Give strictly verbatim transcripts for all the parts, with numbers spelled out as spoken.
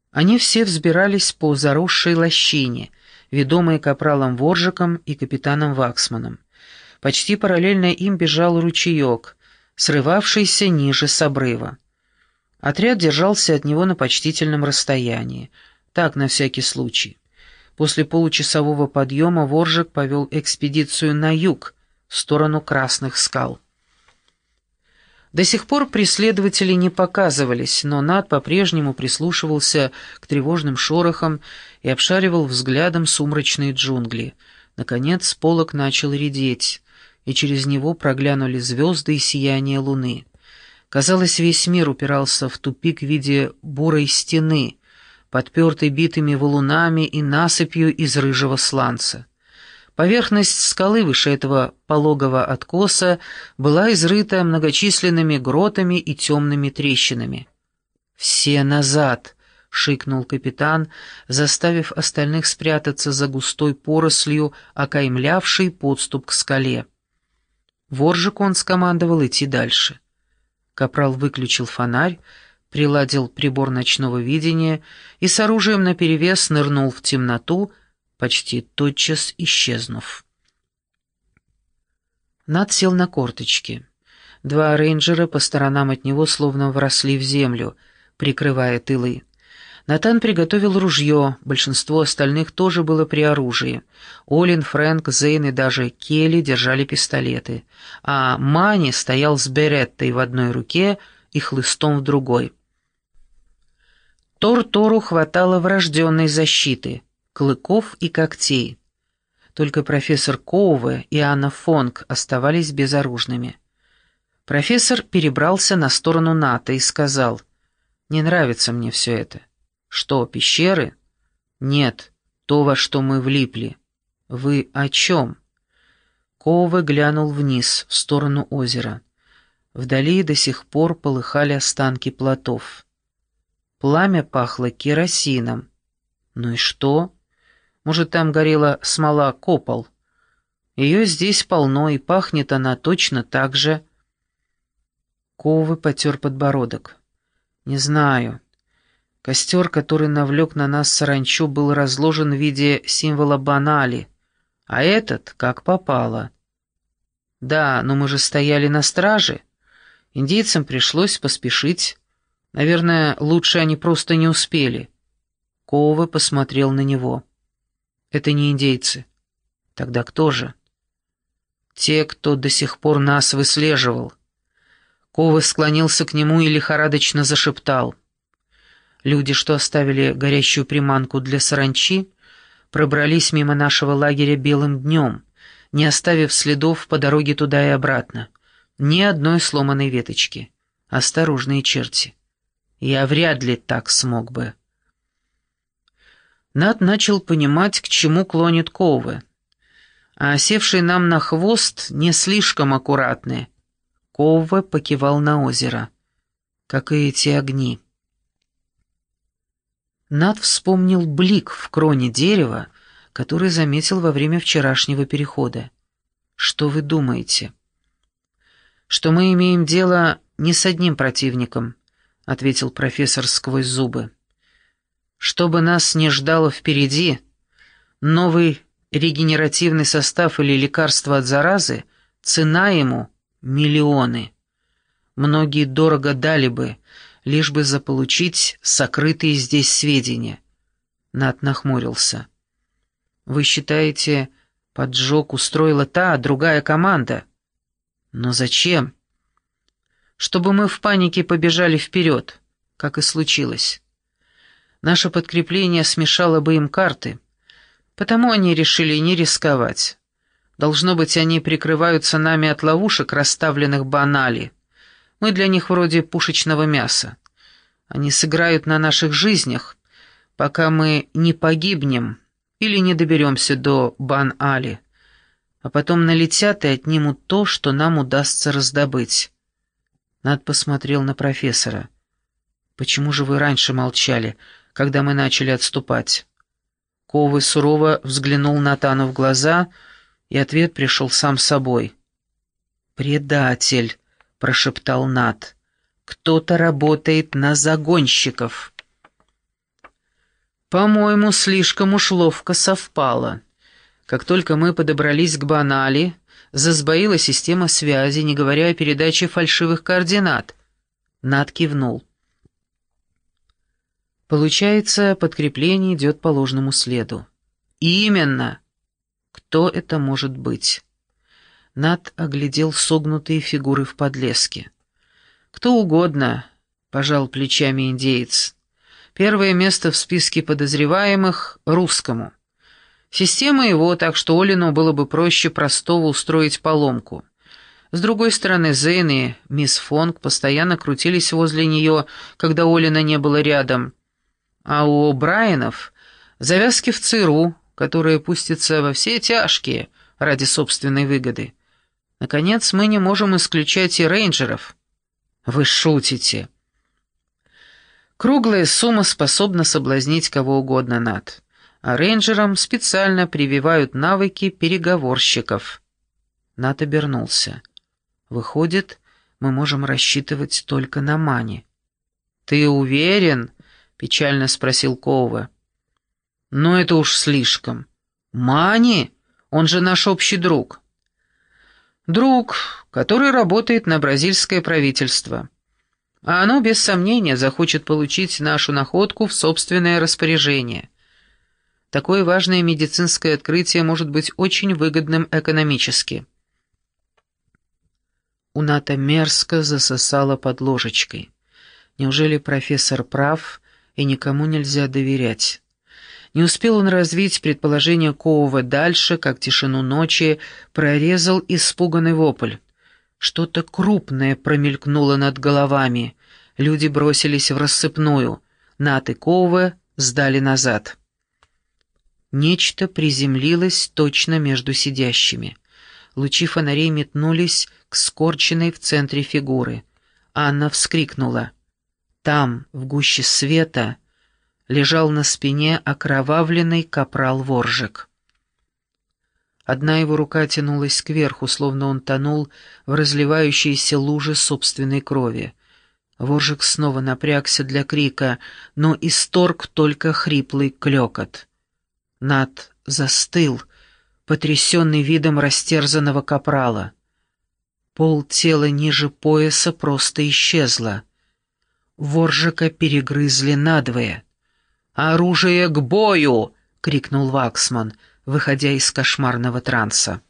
Они все взбирались по заросшей лощине, ведомые капралом Воржиком и капитаном Ваксманом. Почти параллельно им бежал ручеек, срывавшийся ниже с обрыва. Отряд держался от него на почтительном расстоянии, так, на всякий случай. После получасового подъема Воржик повел экспедицию на юг, в сторону Красных скал. До сих пор преследователи не показывались, но Нат по-прежнему прислушивался к тревожным шорохам и обшаривал взглядом сумрачные джунгли. Наконец полог начал редеть, и через него проглянули звезды и сияние луны. Казалось, весь мир упирался в тупик в виде бурой стены, подпертой битыми валунами и насыпью из рыжего сланца. Поверхность скалы выше этого пологого откоса была изрыта многочисленными гротами и темными трещинами. «Все назад!» — шикнул капитан, заставив остальных спрятаться за густой порослью, окаймлявшей подступ к скале. Воржику он скомандовал идти дальше. Капрал выключил фонарь, приладил прибор ночного видения и с оружием наперевес нырнул в темноту, почти тотчас исчезнув. Нат сел на корточки. Два рейнджера по сторонам от него словно вросли в землю, прикрывая тылы. Натан приготовил ружье, большинство остальных тоже было при оружии. Олин, Фрэнк, Зейн и даже Келли держали пистолеты, а Мани стоял с береттой в одной руке и хлыстом в другой. Тор-Тору хватало врожденной защиты — клыков и когтей. Только профессор Коуве и Анна Фонг оставались безоружными. Профессор перебрался на сторону Ната и сказал: «Не нравится мне все это». «Что, пещеры?» «Нет, то, во что мы влипли». «Вы о чем?» Коуве глянул вниз, в сторону озера. Вдали до сих пор полыхали останки плотов. Пламя пахло керосином. «Ну и что? Может, там горела смола копол? Ее здесь полно, и пахнет она точно так же». Коуве потер подбородок. «Не знаю. Костер, который навлек на нас саранчу, был разложен в виде символа Банали, а этот как попало». «Да, но мы же стояли на страже. Индейцам пришлось поспешить. Наверное, лучше они просто не успели». Коуве посмотрел на него. «Это не индейцы. Тогда кто же?» «Те, кто до сих пор нас выслеживал». Коуве склонился к нему и лихорадочно зашептал. «Люди, что оставили горящую приманку для саранчи, пробрались мимо нашего лагеря белым днем, не оставив следов по дороге туда и обратно. Ни одной сломанной веточки. Осторожные черти. Я вряд ли так смог бы». Нат начал понимать, к чему клонит Коуве. А осевшие нам на хвост не слишком аккуратные. Коуве покивал на озеро. Как и эти огни. Нат вспомнил блик в кроне дерева, который заметил во время вчерашнего перехода. «Что вы думаете?» «Что мы имеем дело не с одним противником», — ответил профессор сквозь зубы. «Что бы нас не ждало впереди, новый регенеративный состав или лекарство от заразы, цена ему — миллионы. Многие дорого дали бы, лишь бы заполучить сокрытые здесь сведения». Нат нахмурился. «Вы считаете, поджог устроила та, другая команда? Но зачем?» «Чтобы мы в панике побежали вперед, как и случилось. Наше подкрепление смешало бы им карты, потому они решили не рисковать. Должно быть, они прикрываются нами от ловушек, расставленных Банали. Мы для них вроде пушечного мяса. Они сыграют на наших жизнях, пока мы не погибнем или не доберемся до Бан-Али, а потом налетят и отнимут то, что нам удастся раздобыть». Нат посмотрел на профессора. «Почему же вы раньше молчали, когда мы начали отступать?» Коуве сурово взглянул Натану в глаза, и ответ пришел сам собой. «Предатель», — прошептал Нат. «Кто-то работает на загонщиков». По-моему, слишком уж ловко совпало. Как только мы подобрались к Банали, засбоила система связи, не говоря о передаче фальшивых координат. Нат кивнул. Получается, подкрепление идет по ложному следу. Именно. Кто это может быть? Нат оглядел согнутые фигуры в подлеске. Кто угодно, пожал плечами индеец. Первое место в списке подозреваемых — русскому. Система его, так что Олину было бы проще простого устроить поломку. С другой стороны, Зейн и мисс Фонг постоянно крутились возле нее, когда Олина не было рядом. А у Брайанов завязки в ЦРУ, которые пустятся во все тяжкие ради собственной выгоды. Наконец, мы не можем исключать и рейнджеров. Вы шутите. Круглая сумма способна соблазнить кого угодно, Нат. А рейнджерам специально прививают навыки переговорщиков. Нат обернулся. Выходит, мы можем рассчитывать только на Мани. «Ты уверен?» — печально спросил Коува. «Ну это уж слишком. Мани? Он же наш общий друг». «Друг, который работает на бразильское правительство. А оно, без сомнения, захочет получить нашу находку в собственное распоряжение. Такое важное медицинское открытие может быть очень выгодным экономически». У Ната мерзко засосало под ложечкой. Неужели профессор прав, и никому нельзя доверять? Не успел он развить предположение Коува дальше, как тишину ночи прорезал испуганный вопль. Что-то крупное промелькнуло над головами. Люди бросились в рассыпную. Нат и Коува сдали назад. Нечто приземлилось точно между сидящими. Лучи фонарей метнулись к скорченной в центре фигуры. Анна вскрикнула. Там, в гуще света, лежал на спине окровавленный капрал Воржик. Одна его рука тянулась кверху, словно он тонул в разливающейся луже собственной крови. Воржик снова напрягся для крика, но исторг только хриплый клёкот. Нат застыл, потрясенный видом растерзанного капрала. Пол тела ниже пояса просто исчезло. Воржика перегрызли надвое. «Оружие к бою!» — крикнул Ваксман, выходя из кошмарного транса.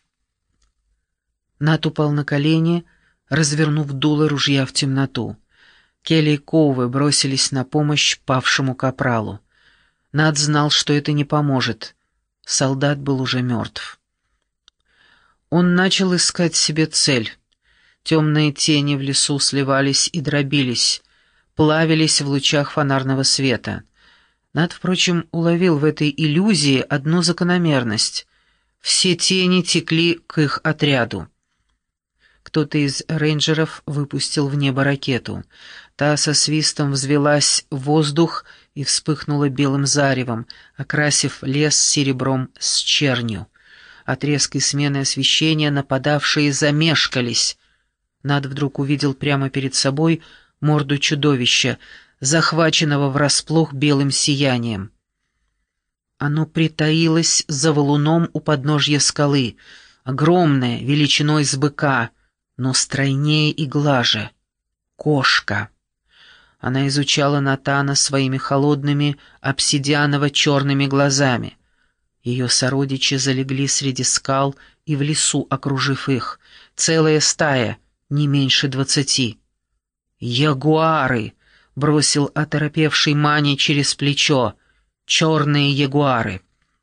Нат упал на колени, развернув дуло ружья в темноту. Келли и Коуве бросились на помощь павшему капралу. Нат знал, что это не поможет. Солдат был уже мертв. Он начал искать себе цель. Темные тени в лесу сливались и дробились, плавились в лучах фонарного света. Нат, впрочем, уловил в этой иллюзии одну закономерность. Все тени текли к их отряду. Кто-то из рейнджеров выпустил в небо ракету. Та со свистом взвелась в воздух и вспыхнула белым заревом, окрасив лес серебром с чернью. От резкой смены освещения нападавшие замешкались. Нат вдруг увидел прямо перед собой морду чудовища, захваченного врасплох белым сиянием. Оно притаилось за валуном у подножья скалы, огромное, величиной с быка, но стройнее и глаже. Кошка. Она изучала Натана своими холодными, обсидианово-черными глазами. Ее сородичи залегли среди скал и в лесу, окружив их. Целая стая, не меньше двадцати. «Ягуары!» — бросил оторопевший Мани через плечо. «Черные ягуары!»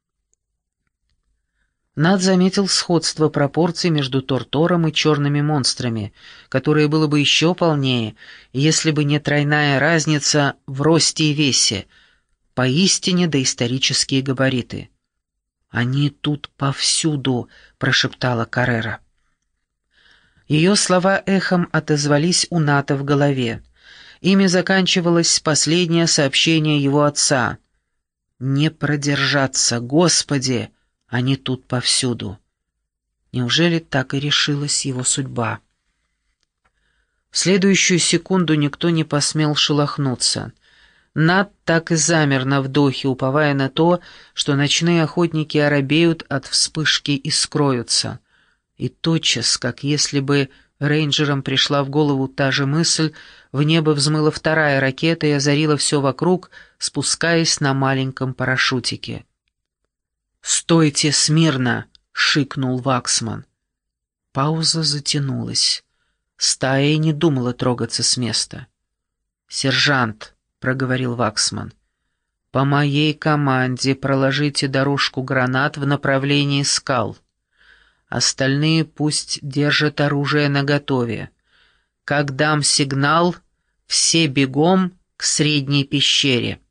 Нат заметил сходство пропорций между Тортором и черными монстрами, которое было бы еще полнее, если бы не тройная разница в росте и весе, поистине доисторические габариты. «Они тут повсюду», — прошептала Каррера. Ее слова эхом отозвались у Ната в голове. Ими заканчивалось последнее сообщение его отца. «Не продержаться, Господи! Они тут повсюду». Неужели так и решилась его судьба? В следующую секунду никто не посмел шелохнуться. Нат так и замер на вдохе, уповая на то, что ночные охотники оробеют от вспышки и скроются. И тотчас, как если бы рейнджерам пришла в голову та же мысль, в небо взмыла вторая ракета и озарила все вокруг, спускаясь на маленьком парашютике. «Стойте смирно!» — шикнул Ваксман. Пауза затянулась. Стая и не думала трогаться с места. «Сержант», — проговорил Ваксман, — «по моей команде проложите дорожку гранат в направлении скал. Остальные пусть держат оружие наготове. Как дам сигнал, все бегом к средней пещере».